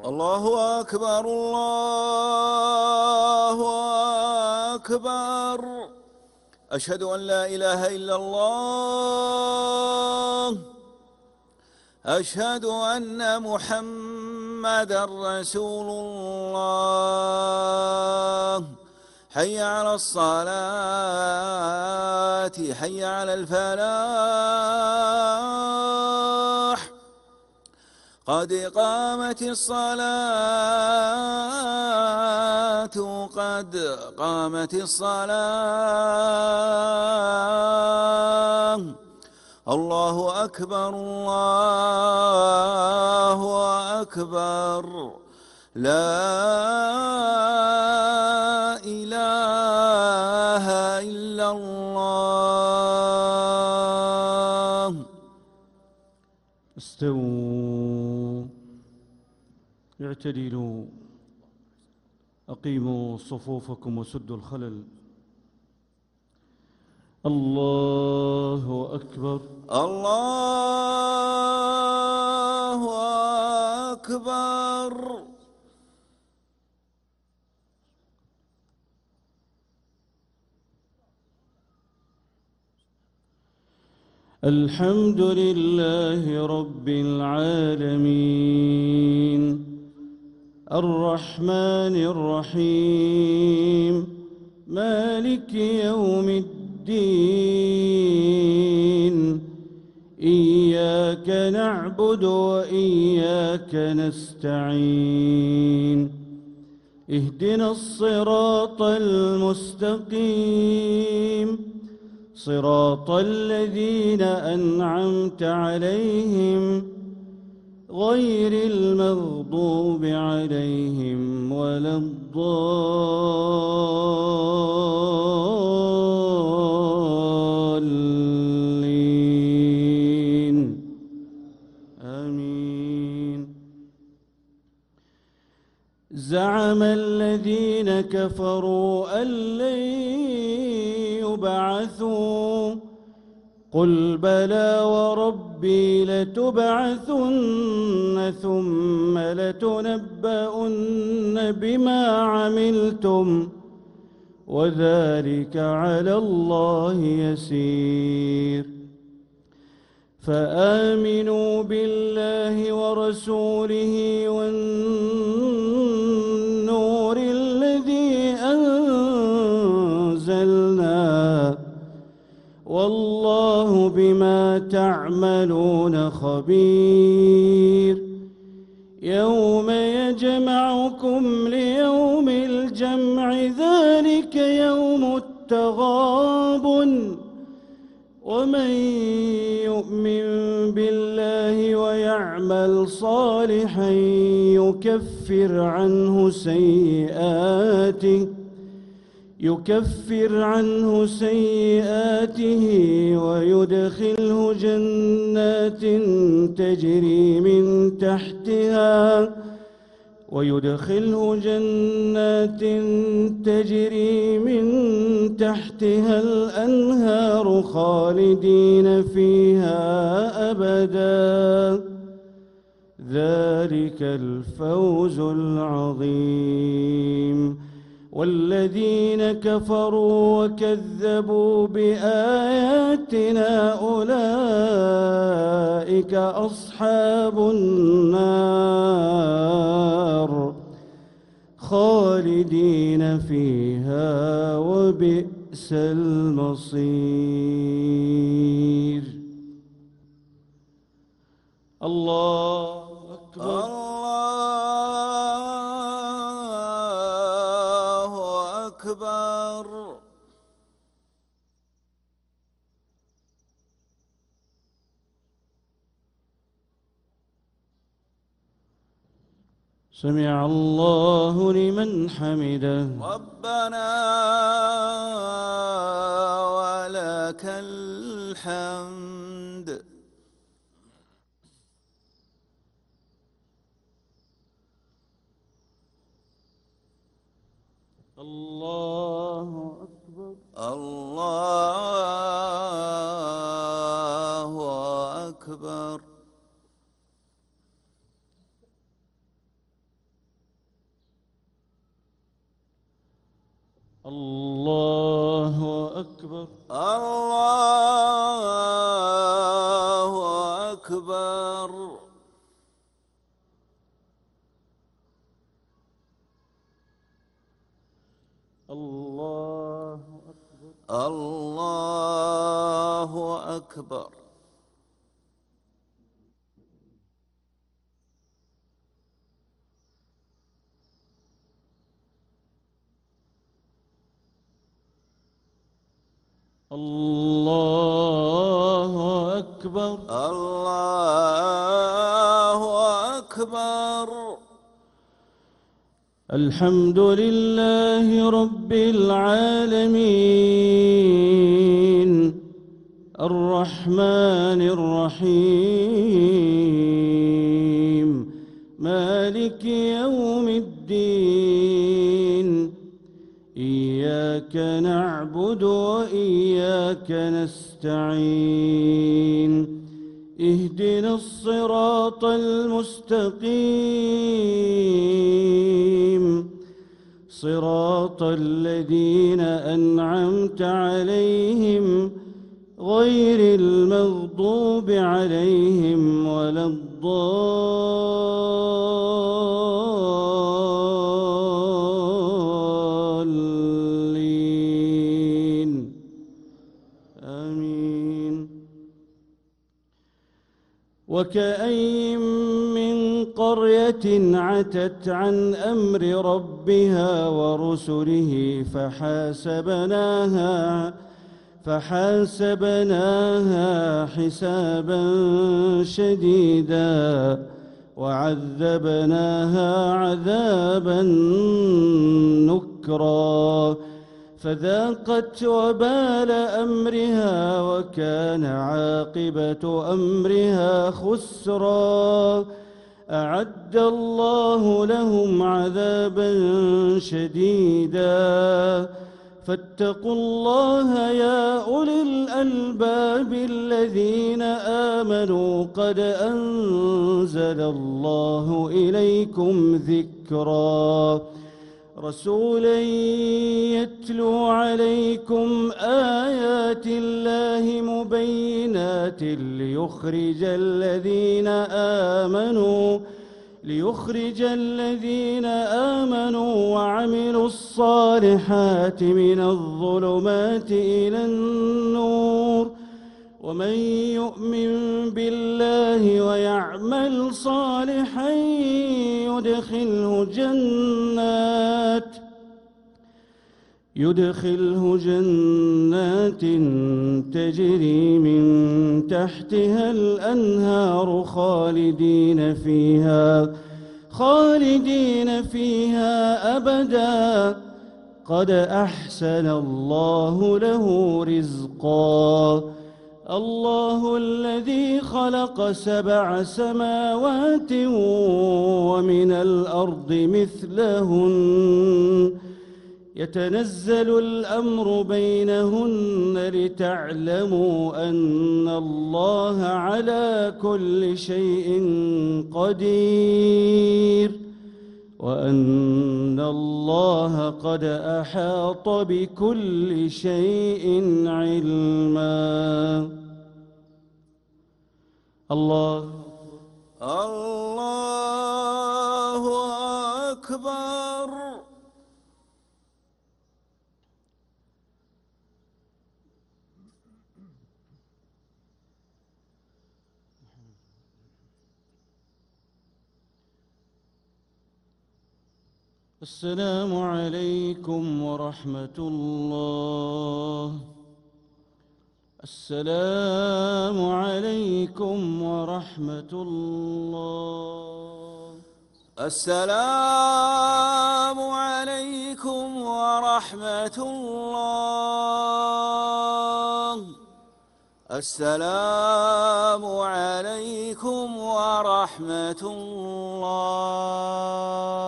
الله أكبر الله أكبر. أشهد أن لا إله إلا الله. أشهد أن محمدًا رسول الله. حي على الصلاة، حي على الفلاح. قد قامت الصلاة، قد قامت الصلاة. الله أكبر الله أكبر. لا إله إلا الله. استووا، اعتدلوا، أقيموا صفوفكم وسدوا الخلل. الله أكبر الله أكبر. الحمد لله رب العالمين، الرحمن الرحيم، مالك يوم الدين. إياك نعبد وإياك نستعين. اهدنا الصراط المستقيم، صراط الذين أنعمت عليهم غير المغضوب عليهم ولا الضالين. آمين. زعم الذين كفروا أن لن يبعثوا، قل بلى وربي لتبعثن ثم لتنبؤن بما عملتم وذلك على الله يسير. فآمنوا بالله ورسوله والنور الذي أنزلنا، والله بما تعملون خبير. يوم يجمعكم ليوم الجمع، ذلك يوم التغابن. ومن يؤمن بالله ويعمل صالحا يكفر عنه سيئاته ويدخله جنات تجري من تحتها الأنهار خالدين فيها أبدا. ذلك الفوز العظيم. والذين كفروا وكذبوا بآياتنا أولئك أصحاب النار خالدين فيها وبئس المصير. الله أكبر الله أكبر. سمع الله لمن حمده. ربنا ولك الحمد. الله أكبر الله أكبر. الله أكبر. الله أكبر. الله أكبر. الله أكبر. الله أكبر. الله أكبر. الحمد لله رب العالمين الرحمن الرحيم مالك يوم الدين إياك نعبد وإياك نستعين اهدنا الصراط المستقيم صراط الذين أنعمت عليهم غير المغضوب عليهم ولا الضالين آمين. وكأين من قرية عتت عن أمر ربها ورسله فحاسبناها حسابا شديدا وعذبناها عذابا نكرا فذاقت وبال أمرها وكان عاقبة أمرها خسرا أعد الله لهم عذابا شديدا فاتقوا الله يا أولي الألباب الذين آمنوا قد أنزل الله إليكم ذكرا رسولا يتلو عليكم آيات الله مبينات ليخرج الذين آمنوا وعملوا الصالحات من الظلمات إلى النور ومن يؤمن بالله ويعمل صالحا يدخله جنات تجري من تحتها الأنهار خالدين فيها أبدا قد أحسن الله له رزقا الله الذي خلق 7 سماوات ومن الأرض مثلهن يتنزل الأمر بينهن لتعلموا أن الله على كل شيء قدير وأن الله قد أحاط بكل شيء علما. الله أكبر. السلام عليكم ورحمة الله. السلام عليكم ورحمة الله. السلام عليكم ورحمة الله. السلام عليكم ورحمة الله.